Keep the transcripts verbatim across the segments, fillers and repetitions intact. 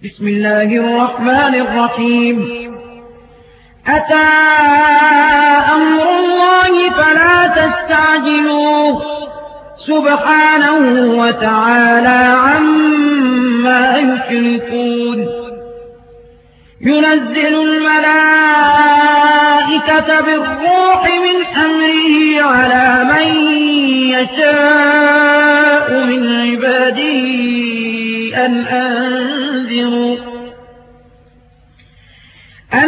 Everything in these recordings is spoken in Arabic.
بسم الله الرحمن الرحيم أتى أمر الله فلا تستعجلوه سبحانه وتعالى عما يشركون ينزل الملائكة بالروح من أمره على من يشاء من عباده أن أنذروا أن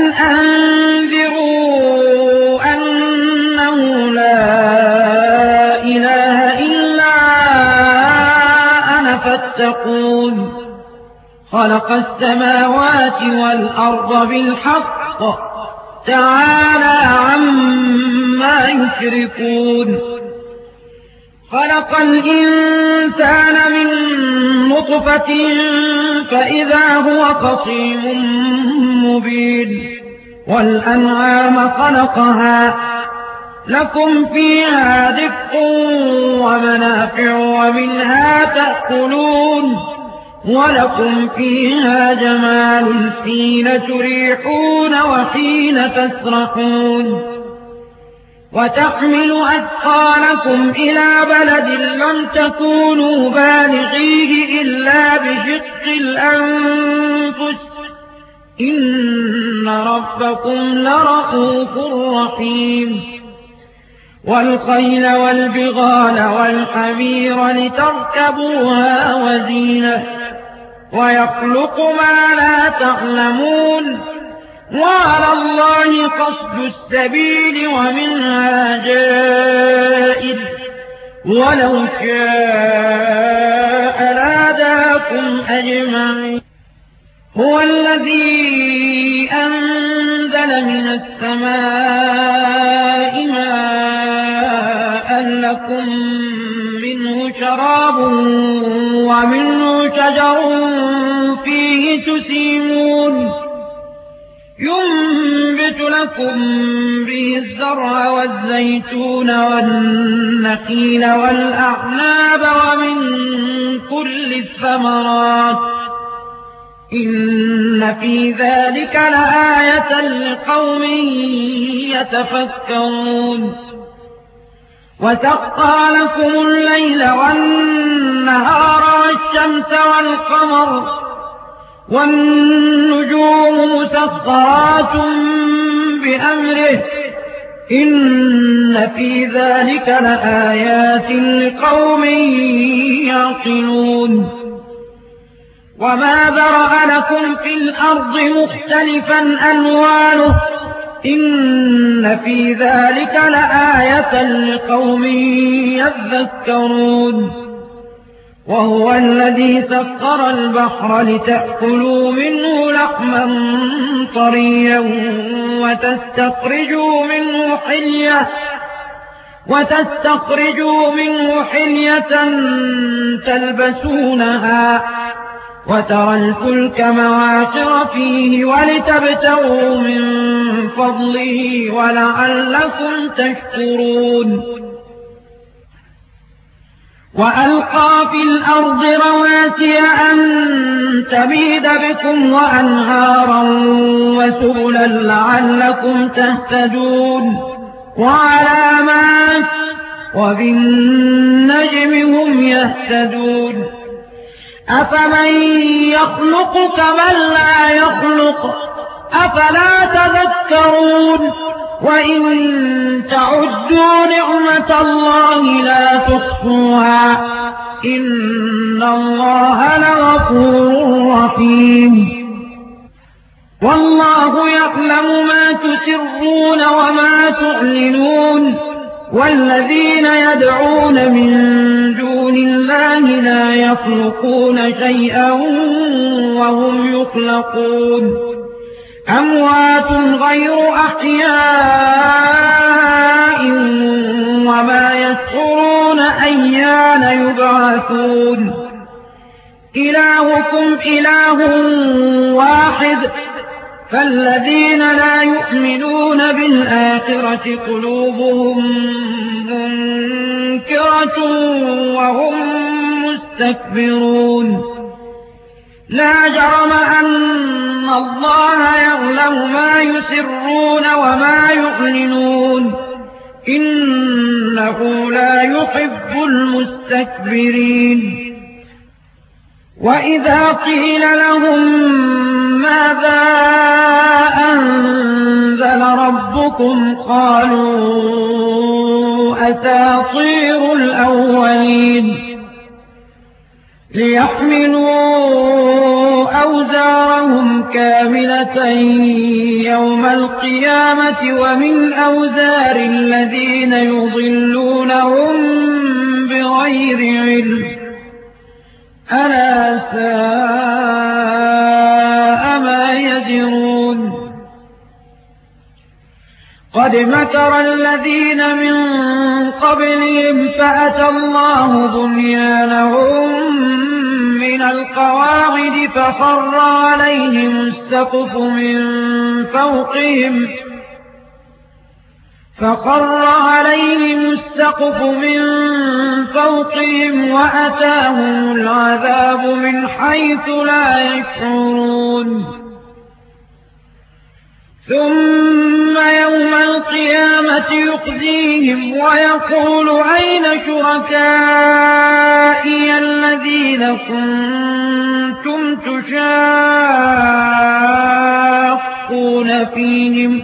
أنذروا أنه لا إله إلا أنا فاتقون خلق السماوات والأرض بالحق تعالى عما يشركون خلق الإنسان من نطفة فإذا هو خصيم مبين والأنعام خلقها لكم فيها دفء ومنافع ومنها تأكلون ولكم فيها جمال حين تريحون وحين تسرحون وتحمل أثقالكم إلى بلد لم تكونوا بالغيه إلا بشق الأنفس إن ربكم لرءوف رحيم والخيل والبغال والحمير لتركبوها وزينة ويخلق ما لا تعلمون وعلى الله قصد السبيل ومنها جائر ولو شاء لهداكم أجمعين هو الذي أنزل من السماء ماء لكم منه شراب ومنه شجر فيه تسيمون ينبت لكم به الزرع والزيتون والنخيل والأعناب ومن كل الثمرات إن في ذلك لآية لقوم يتفكرون وسخر لكم الليل والنهار والشمس والقمر والنجوم مسخرات بأمره إن في ذلك لآيات لقوم يعقلون وما ذرأ لكم في الأرض مختلفا ألوانه إن في ذلك لآية لقوم يذكرون وهو الذي سخر البحر لتأكلوا منه لحما طريا وتستخرجوا منه حلية وتستخرجوا منه حلية تلبسونها وترى الفلك مواخر فيه ولتبتغوا من فضله ولعلكم تشكرون وألقى في الأرض رواسي أن تميد بكم وأنهارا وسبلا لعلكم تهتدون وعلامات وبالنجم هم يهتدون أفمن يخلق كمن لا يخلق أفلا تذكرون وإن تعدوا نعمة الله لا تحصوها إن الله لغفور رحيم والله يعلم ما تسرون وما تعلنون والذين يدعون من دون الله لا يخلقون شيئا وهم يخلقون أموات غير أحياء وما يشعرون أيان يبعثون إلهكم إله واحد فالذين لا يؤمنون بالآخرة قلوبهم منكرة وهم مستكبرون لا جرم أن الله يعلم ما يسرون وما يعلنون إنه لا يحب المستكبرين وإذا قيل لهم ماذا أنزل ربكم قالوا أساطير الأولين ليحملوا أوزارهم كاملة يوم القيامة ومن أوزار الذين يضلونهم بغير علم ألا ساء ما يزرون قد مكر الذين من قبلهم فأتى الله بنيانهم من القواعد فخر عليهم السقف من فوقهم فخر عليهم السقف من فوقهم وأتاهم العذاب من حيث لا يشعرون ثم يوم القيامة يخزيهم ويقول أين شركائي الذين كنتم تشاقون فيهم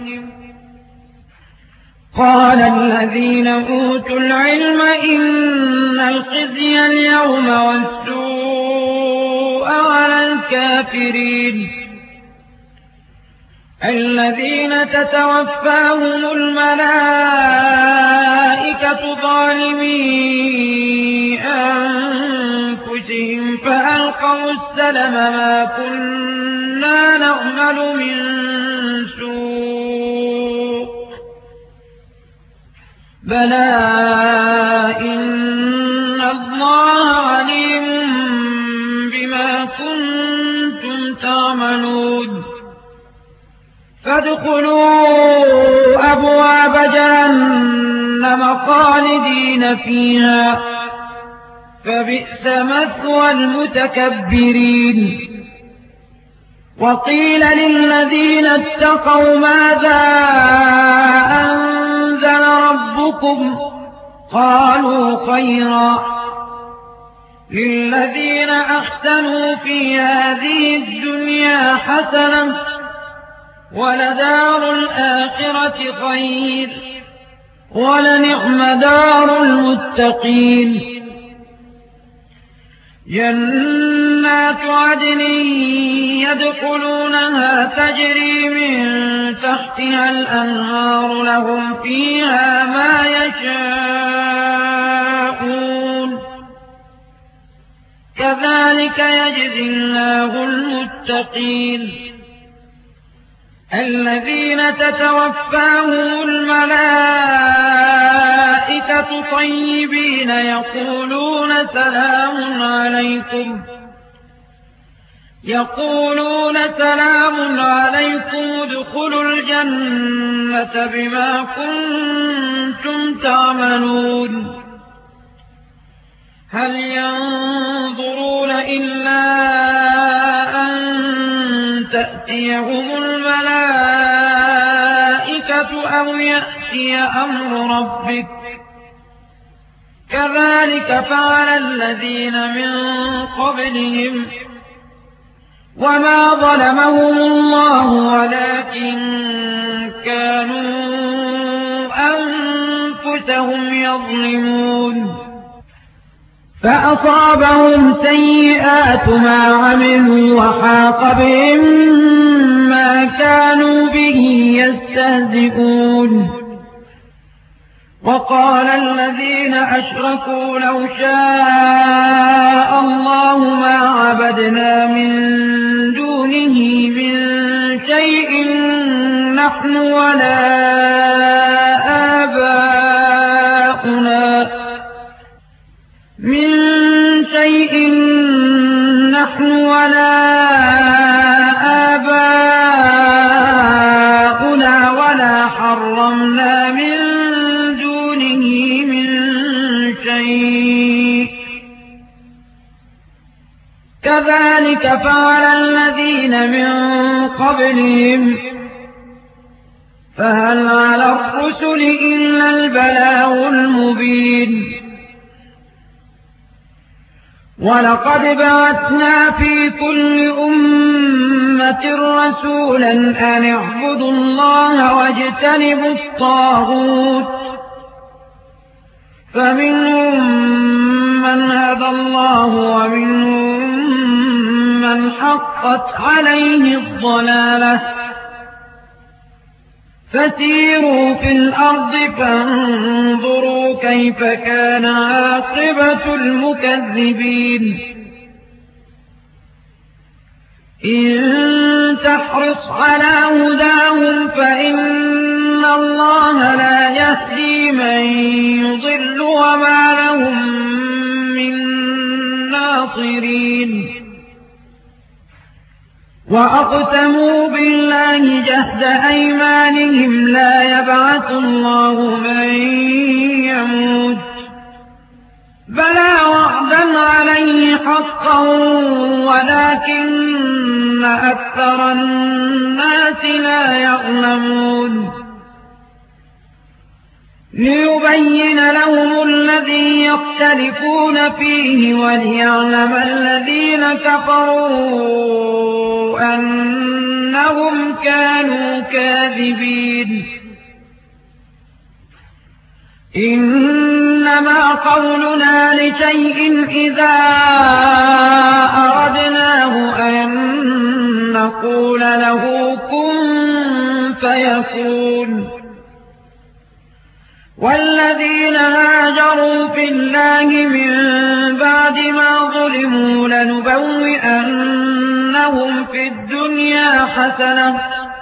قال الذين أوتوا العلم إن الخزي اليوم والسوء على الكافرين الذين تتوفاهم الملائكة ظالمي أنفسهم فألقوا السلم ما كنا نعمل من سوء بلى إن الله عليم بما كنتم تعملون فادخلوا أبواب جهنم خالدين فيها فبئس مثوى المتكبرين وقيل للذين اتقوا ماذا أنزل ربكم قالوا خيرا للذين أحسنوا في هذه الدنيا حسنة ولدار الآخرة خير ولنعم دار المتقين جنات عدن يدخلونها تجري من تحتها الأنهار لهم فيها ما يشاءون كذلك يجزي الله المتقين الذين تتوفاهم الملائكة طيبين يقولون سلام عليكم يقولون سلام عليكم ادخلوا الجنة بما كنتم تعملون هل ينظرون إلا أن تأتيهم الملائكة أو يأتي أمر ربك كذلك فعل الذين من قبلهم وما ظلمهم الله ولكن كانوا أنفسهم يظلمون فأصابهم سيئات ما عملوا وحاق بهم ما كانوا به يستهزئون وقال الذين أشركوا لو شاء الله ما عبدنا من دونه من شيء نحن ولا آباؤنا من شيء نحن ولا آباؤنا ولا حرمنا من دونه من شيء كذلك فعل الذين من قبلهم فهل على الرسل إلا البلاغ المبين ولقد بعثنا في كل أمة رسولا أن اعبدوا الله واجتنبوا الطاغوت فمنهم من هدى الله ومنهم من حقت عليه الضلالة فسيروا في الأرض فانظروا كيف كان عاقبة المكذبين إن تحرص على هداهم فإن الله لا يهدي من يضل وما لهم من ناصرين وأقسموا بالله جهد أيمانهم لا يبعث الله من يموت بلى وعدا عليه حقا ولكن أكثر الناس لا يعلمون ليبين لهم الذي يختلفون فيه وليعلم الذين كفروا أنهم كانوا كاذبين إنما قولنا لشيء إذا أردناه أن نقول له كن فيكون والذين هاجروا في الله من بعد ما ظلموا لنبوئنهم في الدنيا حسنة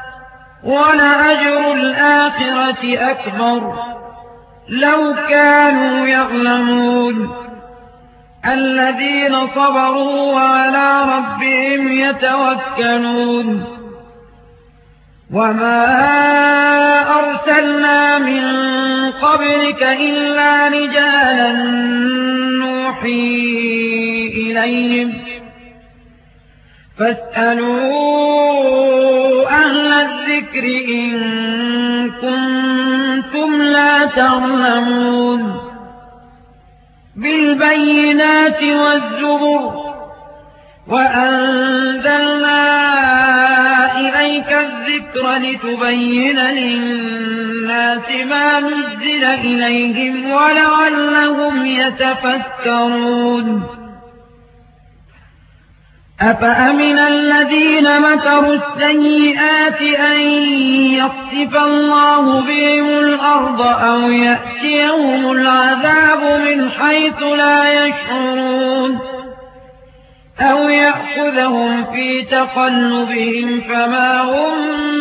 ولأجر الآخرة أكبر لو كانوا يعلمون الذين صبروا وعلى ربهم يتوكلون وما أرسلنا من قبلك إلا رجالا نوحي إليهم فاسألوا أهل الذكر إن كنتم لا تعلمون بالبينات والزبر وأنزلنا إليك الذكر لتبين للناس ما نزل إليهم ولعلهم يتفكرون أفأمن الذين مكروا السيئات أن يخسف الله بهم الأرض أو يأتيهم العذاب من حيث لا يشعرون أو يأخذهم في تقلبهم فما هم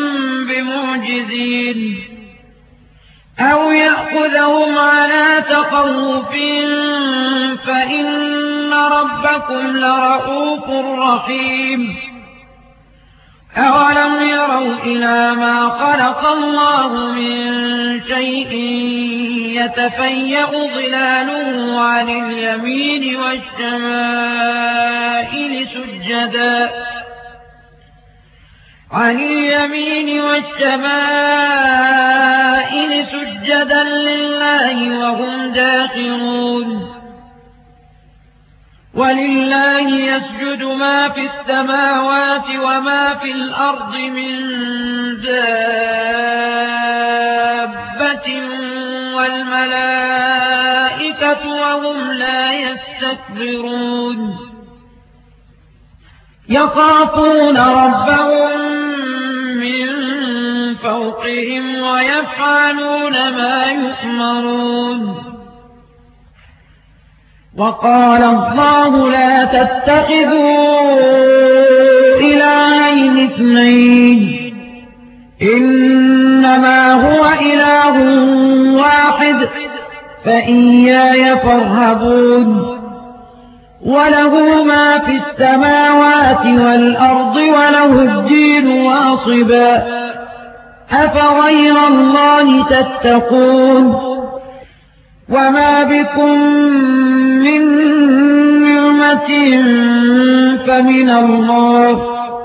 بمعجزين أو يأخذهم على تخوف فإن ربكم لرؤوف رحيم أولم يروا إلى ما خلق الله من شيء يتفيأ ظلاله عن اليمين والشمائل سجدا عن اليمين والشمائل سجدا لله وهم داخرون ولله يسجد ما في السماوات وما في الأرض من دابة والملائكة وهم لا يستكبرون يخافون ربهم من فوقهم ويفعلون ما يؤمرون وقال الله لا تتخذوا إلهين اثنين إنما هو إله واحد فإياي فارهبون وله ما في السماوات والأرض وله الدين واصبا أفغير الله تتقون وما بكم من نعمة بينات فمن الله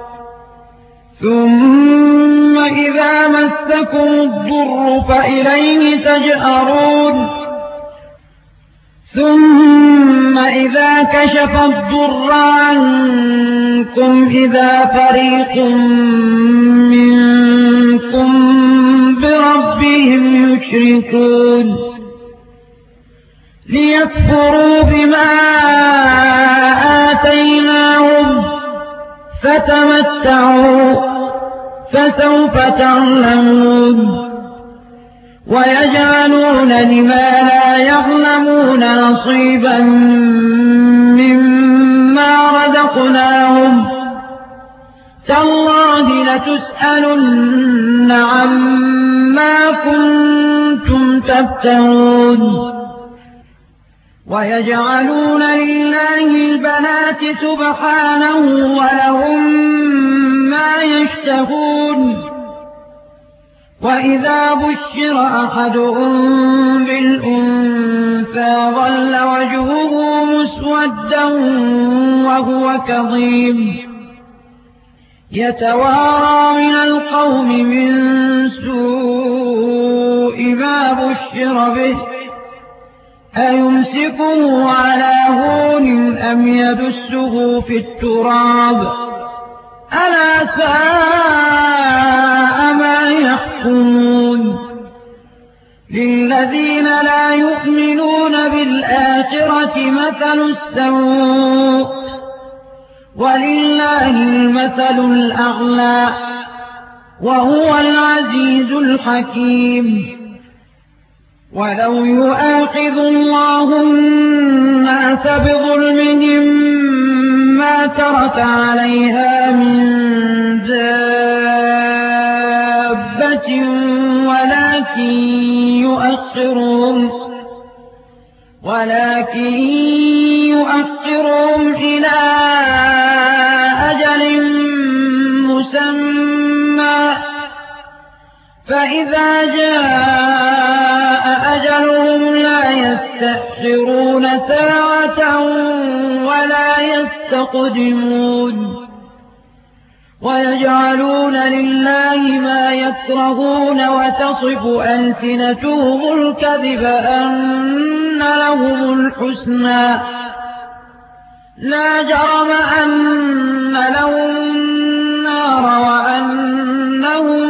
ثم إذا مسكم الضر فإليه تجأرون ثم إذا كشف الضر عنكم إذا فريق منكم بربهم يشركون ليكفروا بما آتيناهم فتمتعوا فسوف تعلمون ويجعلون لما لا يعلمون نصيبا مما رزقناهم تالله لتسألن عما كنتم تفترون ويجعلون لله البنات سبحانه ولهم ما يشتهون وإذا بشر أحدهم بالأنثى ظل وجهه مسودا وهو كظيم يتوارى من القوم من سوء ما بشر به أيمسكه على هون أم يدسه في التراب ألا ساء ما يحكمون للذين لا يؤمنون بالآخرة مثل السوء ولله المثل الأعلى وهو العزيز الحكيم ولو يؤاخذ الله الناس بظلمهم ما ترك عليها من دابة ولكن يؤخرهم ولكن يؤخرهم إلى أجل مسمى فإذا جاء أجلهم لا يستأخرون ساعة ولا يستقدمون ويجعلون لله ما يكرهون وتصف ألسنتهم الكذب أن لهم الحسنى لا جرم أن لهم النار وأنهم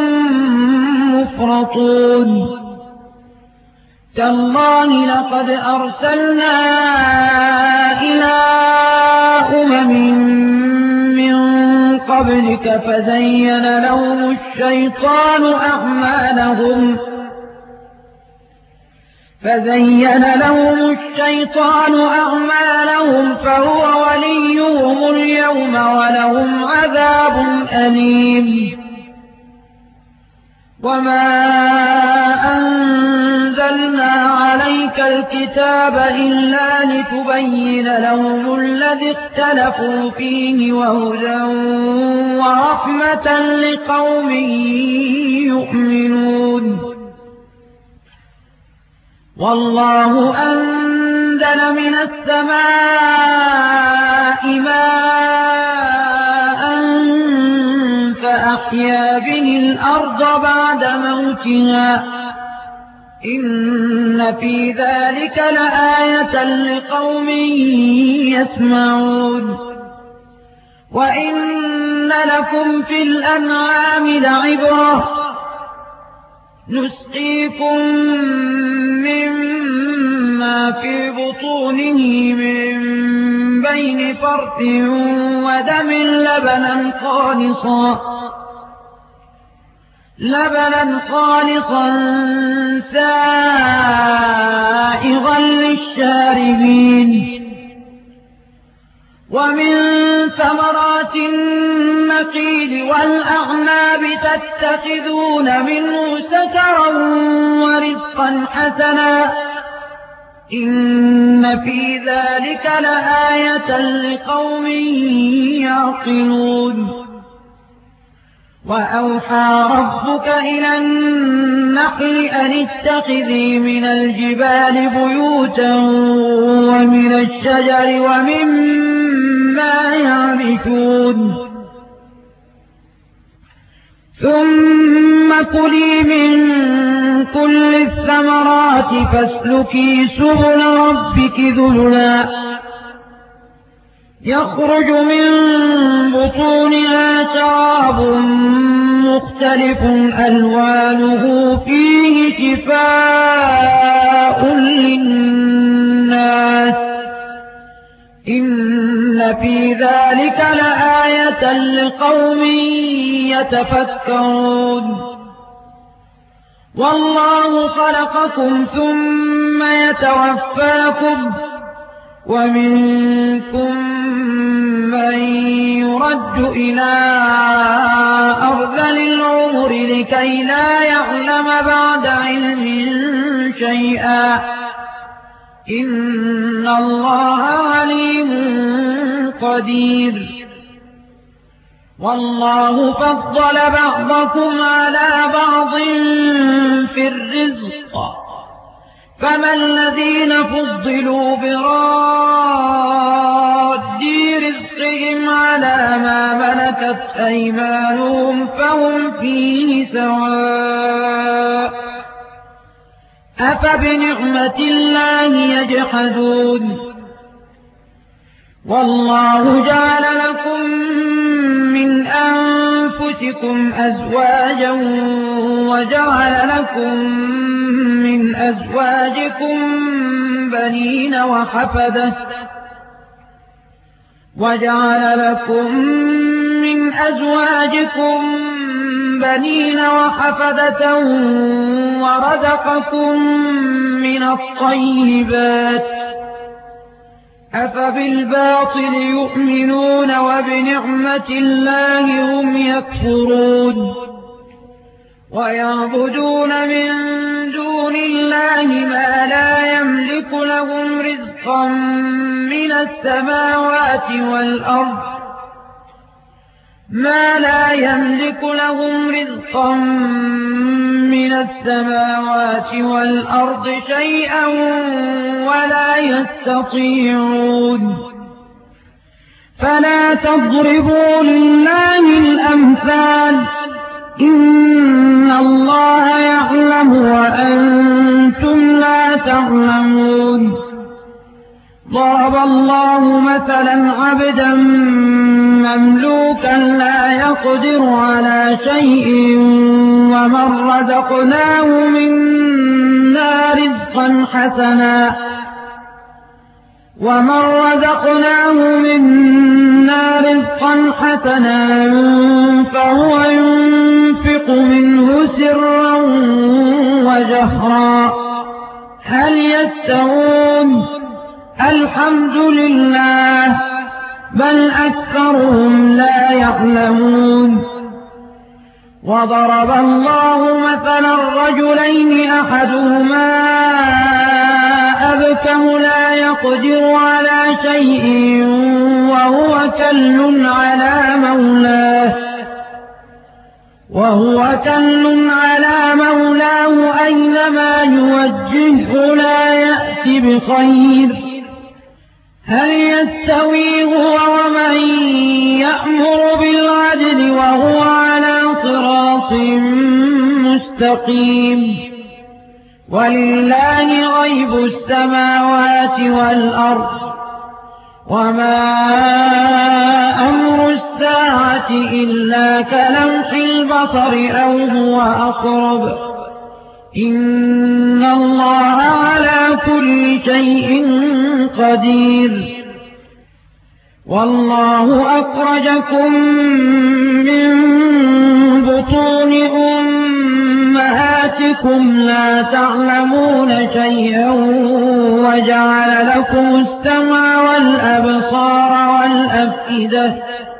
مفرطون تالله لقد أرسلنا إلى أمم من قبلك فزين لهم الشيطان أعمالهم فزين لهم الشيطان أعمالهم فهو وليهم اليوم ولهم عذاب أليم وما أنزلنا عليك الكتاب إلا لتبين لهم الذي اختلفوا فيه وهدى ورحمة لقوم يؤمنون والله أنزل من السماء ماء فأحيا به الأرض بعد موتها إن في ذلك لآية لقوم يسمعون وإن لكم في الأنعام لعبرة نسقيكم مما في بطونه من بين فرث ودم لبنا خالصا لبنا خالصا سائغا للشاربين ومن ثمرات النخيل والأعناب تتخذون منه سكرا ورزقا حسنا إن في ذلك لآية لقوم يعقلون وأوحى ربك إلى النحل أن اتخذي من الجبال بيوتا ومن الشجر ومما ما يعرشون ثم كلي من كل الثمرات فاسلكي سبل ربك ذللا يخرج من بطونها شراب مختلف ألوانه فيه شفاء للناس إن في ذلك لآية لقوم يتفكرون والله خلقكم ثم يتوفاكم ومنكم من يرد إلى أرذل العمر لكي لا يعلم بعد علم شيئا إن الله عليم قدير والله فضل بعضكم على بعض في الرزق فما الذين فضلوا براد رزقهم على ما ملكت أيمانهم فهم فيه سواء أفبنعمة الله يجحدون والله جعل لكم من أنفسكم أزواجا وجعل لكم من أزواجكم بنين وحفدة وجعل لكم من أزواجكم بنين وحفدة ورزقكم من الطيبات أفبالباطل يؤمنون وبنعمة الله هم يكفرون ويعبدون من دون الله ما لا يملك لهم رزقا من السماوات والأرض ما لا يملك لهم رزقا من السماوات والأرض شيئا ولا يستطيعون فلا تضربوا لله الأمثال إن الله يعلم وأنتم لا تعلمون ضرب الله مثلا عبدا مملوكا لا يقدر على شيء ومن رزقناه منا رزقا حسنا ومن رزقناه منا رزقا حسنا فهو ينفق منه سرا وجهرا هل يستوون الحمد لله بل أكثرهم لا يعلمون وضرب الله مثلا رجلين أحدهما أبكم لا يقدر على شيء وهو كل على مولاه وهو كل على مولاه أينما يوجهه لا يأتي بخير هل يستوي هو ومن يأمر بالعدل وهو على صراط مستقيم ولله غيب السماوات والأرض وما أمر الساعة إلا كلمح البصر أو هو أقرب إن الله على كل شيء قدير والله أخرجكم من بطون أمهاتكم لا تعلمون شيئا وجعل لكم السمع والأبصار والأفئدة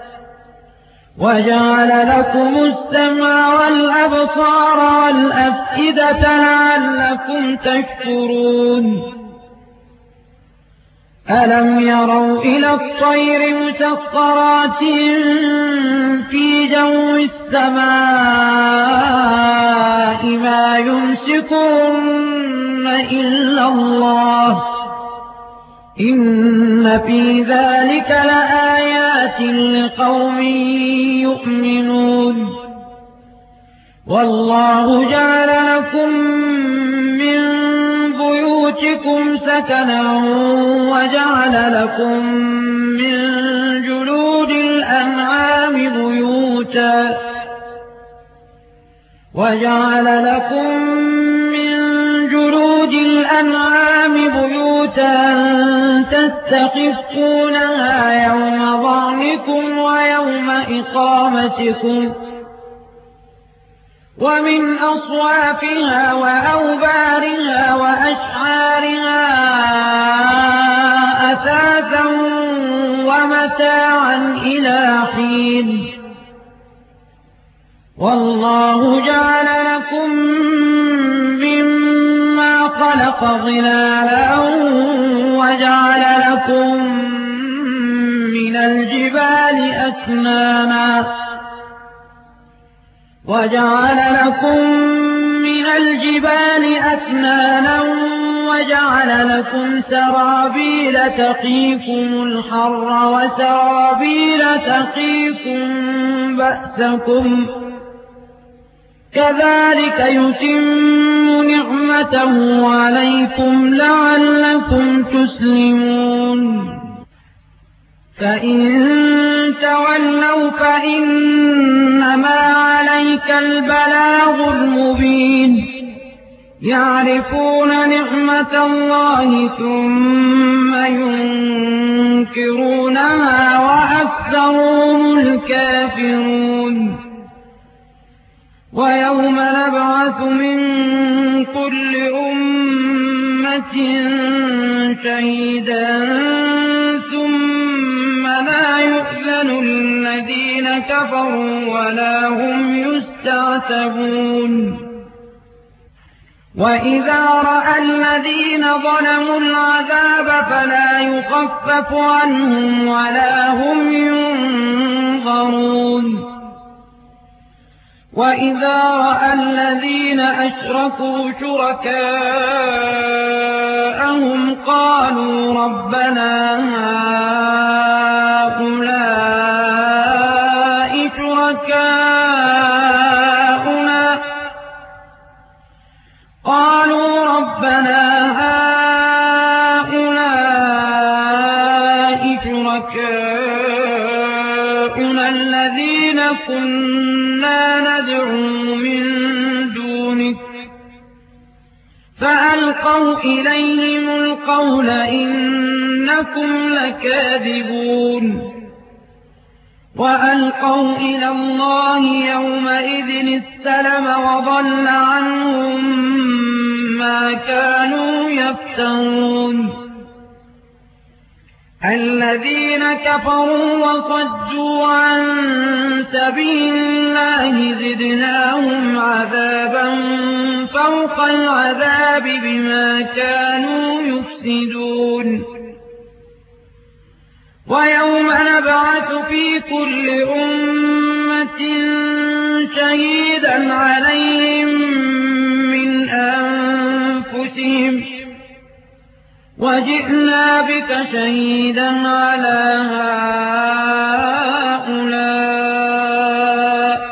وجعل لكم السمع والأبصار والأفئدة لعلكم تشكرون ألم يروا إلى الطير مسخرات في جو السماء ما يمسكهن إلا الله إن في ذلك لآيات لقوم يؤمنون والله جعل لكم من بيوتكم سكنا وجعل لكم من جلود الأنعام بيوتا وجعل لكم من جلود الأنعام بيوتا تستخفونها يوم ظعنكم ويوم إقامتكم ومن أصوافها وأوبارها وأشعارها أثاثا ومتاعا إلى حين والله جعل لكم مما خلق ظلالا وجعل لكم من الجبال أكنانا وجعل لكم من الجبال أكنانا وجعل لكم سرابيل تقيكم الحر وسرابيل تقيكم بأسكم كذلك يتم نعمته عليكم لعلكم تسلمون فإن تولوا فإنما عليك البلاغ المبين يعرفون نعمة الله ثم ينكرونها وأكثرهم الكافرون ويوم نبعث من كل أمة شهيدا ثم لا يؤذن الذين كفروا ولا هم يستعتبون وإذا رأى الذين ظلموا العذاب فلا يخفف عنهم ولا هم ينظرون وإذا رأى الذين أشركوا شركاءهم قالوا ربنا هؤلاء شركاؤنا قالوا ربنا هؤلاء شركاؤنا الذين كنا ندعو من دونك فألقوا إليهم القول إنكم لكاذبون وألقوا إلى الله يومئذ السلم وضل عنهم ما كانوا يفترون الذين كفروا وصدوا عن سبيل الله زدناهم عذابا فوق العذاب بما كانوا يفسدون ويوم نبعث في كل أمة شهيدا عليهم من أنفسهم وجئنا بك شهيدا على هؤلاء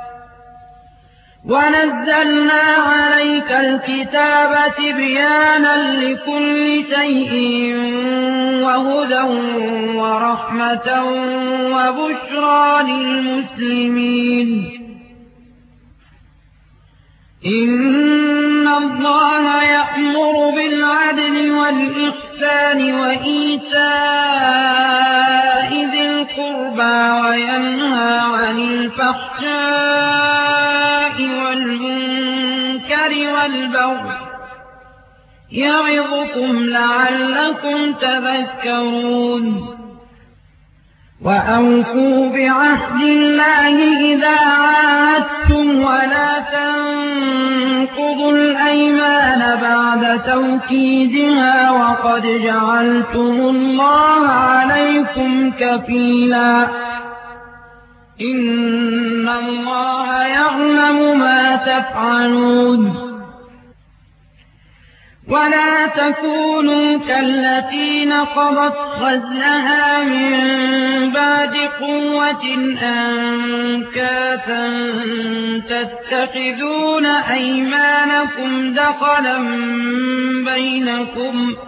ونزلنا عليك الكتاب تبيانا لكل شيء وهدى ورحمة وبشرى للمسلمين إن الله يأمر بالعدل والإحسان وإيتاء ذي القربى وينهى عن الفحشاء والمنكر والبغي يعظكم لعلكم تذكرون وأوفوا بعهد الله إذا عاهدتم ولا تنقضوا الأيمان بعد توكيدها وقد جعلتم الله عليكم كفيلا إن الله يعلم ما تفعلون ولا تكونوا كالتي نقضت غزلها من بعد قوة أنكاثا تتخذون أيمانكم دخلا بينكم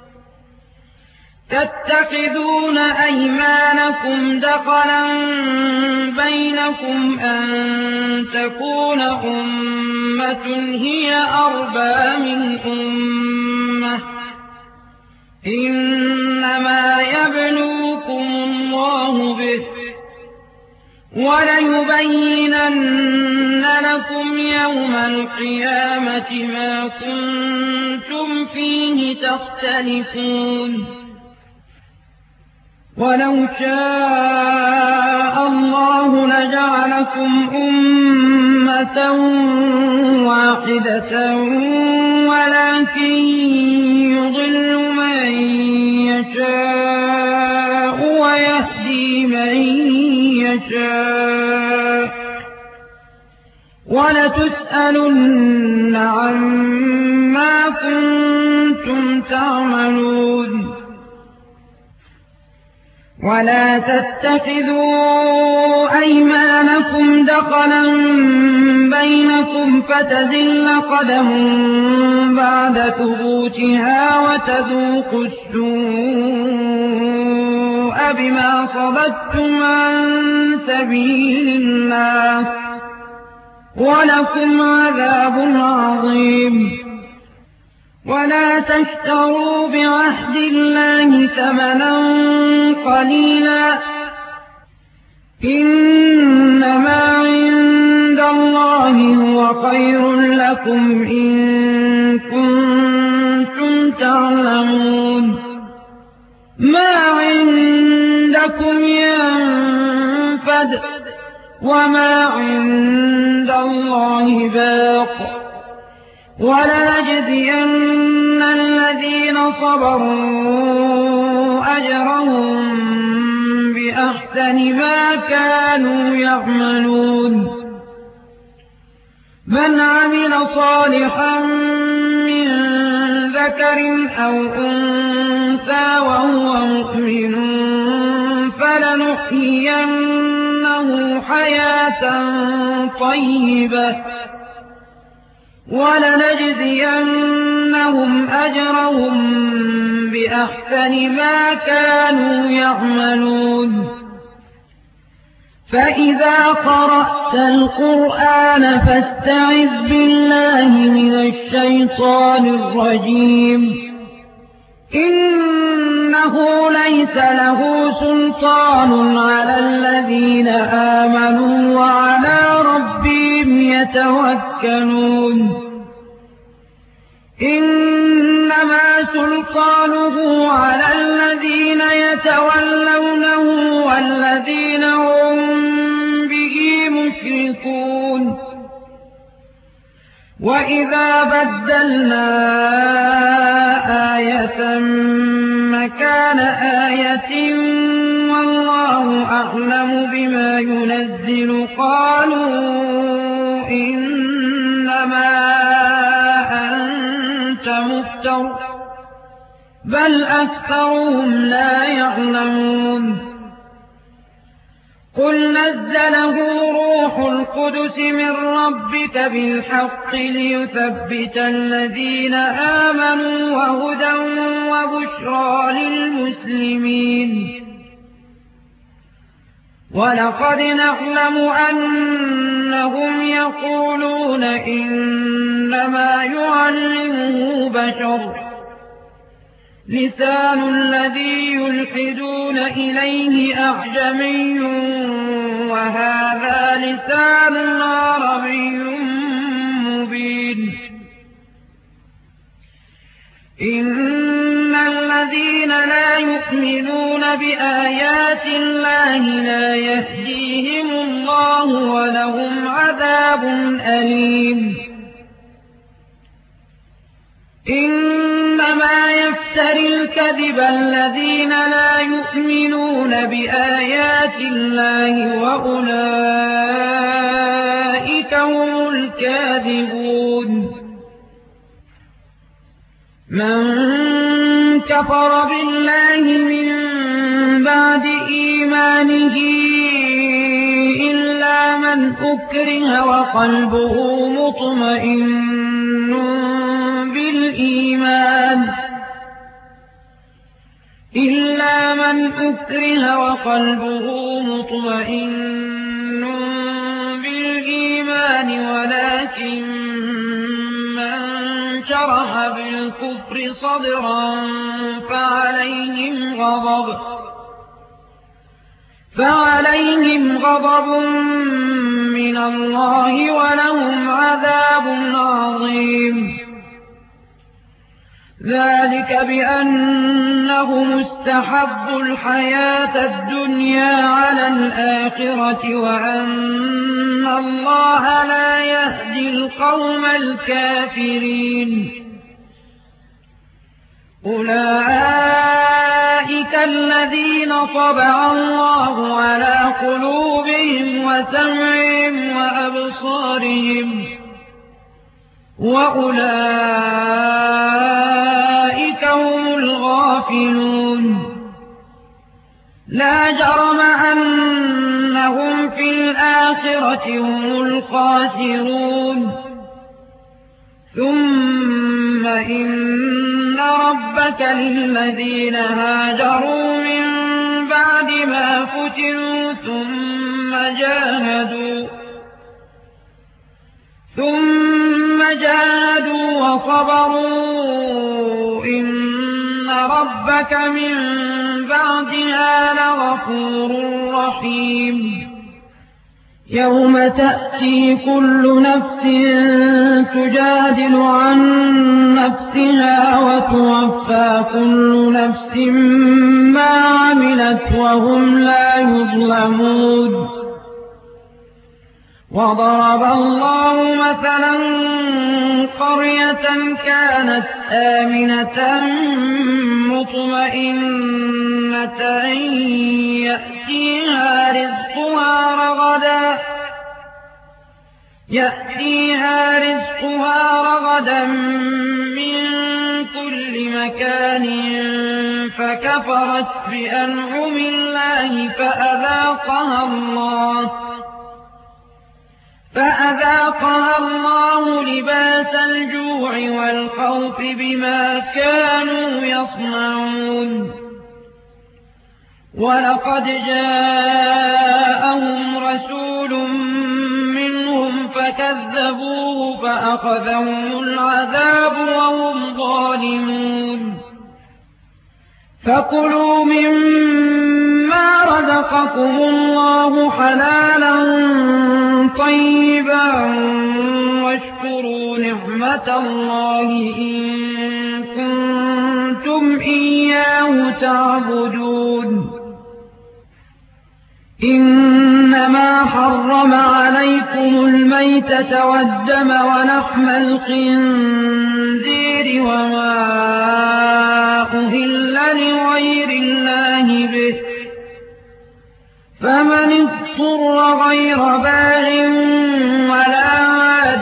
تتخذون أيمانكم دخلا بينكم أن تكون أمة هي أربى من أمة إنما يبلوكم الله به وليبينن لكم يوم القيامة ما كنتم فيه تختلفون ولو شاء الله لجعلكم أمة واحدة ولكن يضل من يشاء ويهدي من يشاء ولتسألن عما كنتم تعملون ولا تتخذوا أيمانكم دخلا بينكم فتزل قدم بعد ثبوتها وتذوقوا السوء بما صددتم عن سبيل الله ولكم عذاب عظيم ولا تشتروا بعهد الله ثمنا قليلا إنما عند الله هو خير لكم إن كنتم تعلمون ما عندكم ينفد وما عند الله باق ولنجزين الذين صبروا أجرهم بأحسن ما كانوا يعملون من عمل صالحا من ذكر أو أنثى وهو مؤمن فلنحيينه حياة طيبة ولنجزينهم أجرهم بأحسن ما كانوا يعملون فإذا قرأت القرآن فاستعذ بالله من الشيطان الرجيم إنه ليس له سلطان على الذين آمنوا وعلى ربهم يتوكلون إنما سلطانه على الذين يتولونه والذين هم به مشركون وإذا بدلنا آية مكان آية والله أعلم بما ينزل قالوا إنما أنت مفتر بل أكثرهم لا يعلمون قل نزله روح القدس من ربك بالحق ليثبت الذين آمنوا وهدى وبشرى للمسلمين ولقد نعلم أنهم يقولون إنما يعلمه بشر لسان الذي يلحدون إليه أعجمي وهذا لسان عربي مبين إن الذين لا يؤمنون بآيات الله لا يهديهم الله ولهم عذاب أليم إنما يفتري الكذب الذين لا يؤمنون بآيات الله وأولئك هم الكاذبون من كفر بالله من بعد إيمانه إلا من أكره وقلبه مطمئن بالإيمان إلا من أكره وقلبه مطمئن بالإيمان ولكن من شرح بالكفر صدرا فعليهم غضب فعليهم غضب من الله ولهم عذاب عظيم ذلك بأنهم استحبوا الحياة الدنيا على الآخرة وأن الله لا يهدي القوم الكافرين أولئك الذين طبع الله على قلوبهم وسمعهم وأبصارهم وأولئك هم الغافلون لا جرم أنهم في الآخرة هم الخاسرون ثم إن ربك للذين هاجروا من بعد ما فتنوا ثم جاهدوا ثم جاهدوا وصبروا إن ربك من بعدها لغفور رحيم يوم تأتي كل نفس تجادل عن نفسها وتوفى كل نفس ما عملت وهم لا يظلمون وضرب الله مثلا قرية كانت آمنة مطمئنة يأتيها رزقها رغدا يأتيها رزقها رغدا من كل مكان فكفرت بأنعم الله فأذاقها الله فأذاقها الله لباس الجوع والخوف بما كانوا يصنعون ولقد جاءهم رسول منهم فكذبوه فأخذهم العذاب وهم ظالمون فكلوا مما رزقكم الله حلالا طيبا واشكروا نعمة الله إن كنتم إياه تعبدون إنما حرم عليكم الميتة والدم ولحم الخنزير وما أهل لغير الله به فمن اضطر غير باغ ولا عاد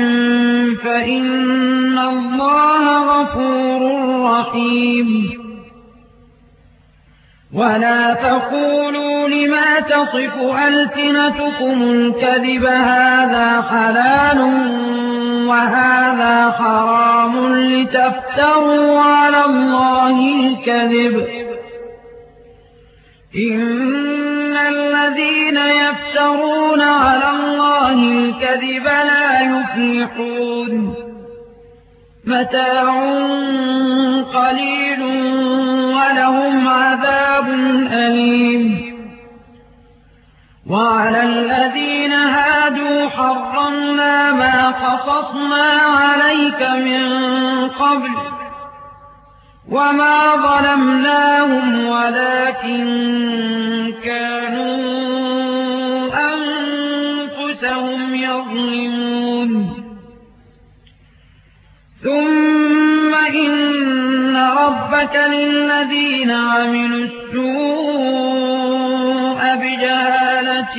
فإن الله غفور رحيم ولا تقولوا لما تصف ألسنتكم الكذب هذا حلال وهذا حرام لتفتروا على الله الكذب إن الذين يفترون على الله الكذب لا يفلحون متاع قليل ولهم عذاب أليم وعلى الذين هادوا حرمنا ما قصصنا عليك من قبل وما ظلمناهم ولكن كانوا أنفسهم يظلمون ثم إن ربك للذين عملوا السوء بجهالة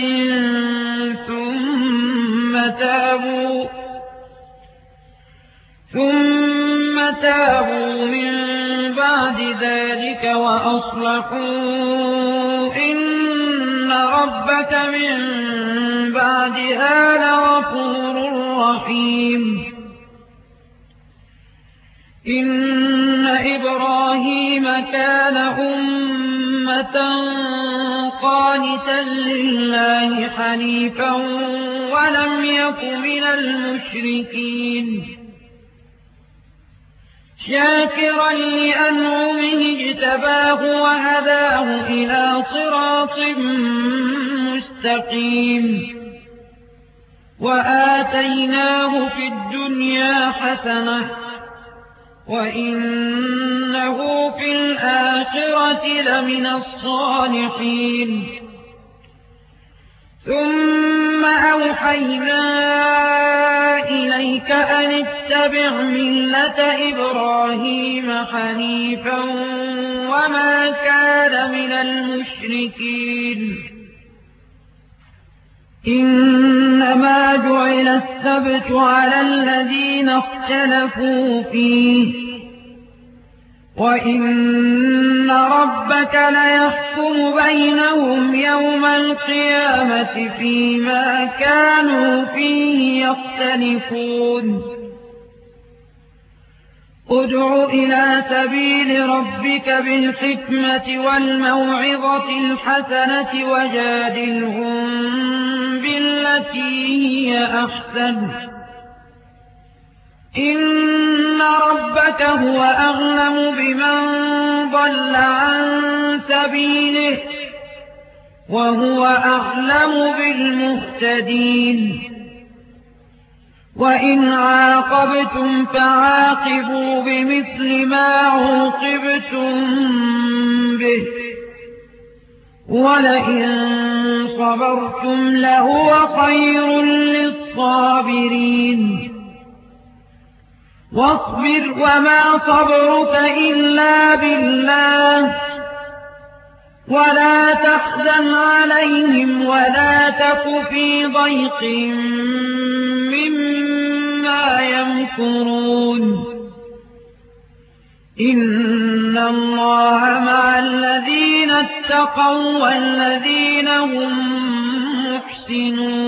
ثم تابوا ثم تابوا من بعد ذلك وأصلحوا إن ربك من بعدها لغفور رحيم إن إبراهيم كان أمة قانتا لله حنيفا ولم يك من المشركين شاكرا لأنعمه اجتباه وهداه إلى صراط مستقيم وآتيناه في الدنيا حسنة وإنه في الآخرة لمن الصالحين ثم أوحينا إليك أن اتبع ملة إبراهيم حنيفا وما كان من المشركين إنما جعل السبت على الذين اختلفوا فيه وإن ربك ليحكم بينهم يوم القيامة فيما كانوا فيه يختلفون ادع إلى سبيل ربك بالحكمة والموعظة الحسنة وجادلهم بالتي هي أحسن إن ربك هو أعلم بمن ضل عن سبيله وهو أعلم بالمهتدين وإن عاقبتم فعاقبوا بمثل ما عوقبتم به ولئن صبرتم لهو خير للصابرين واصبر وما صبرك إلا بالله ولا تحزن عليهم ولا تك في ضيق مما يمكرون إن الله مع الذين اتقوا والذين هم محسنون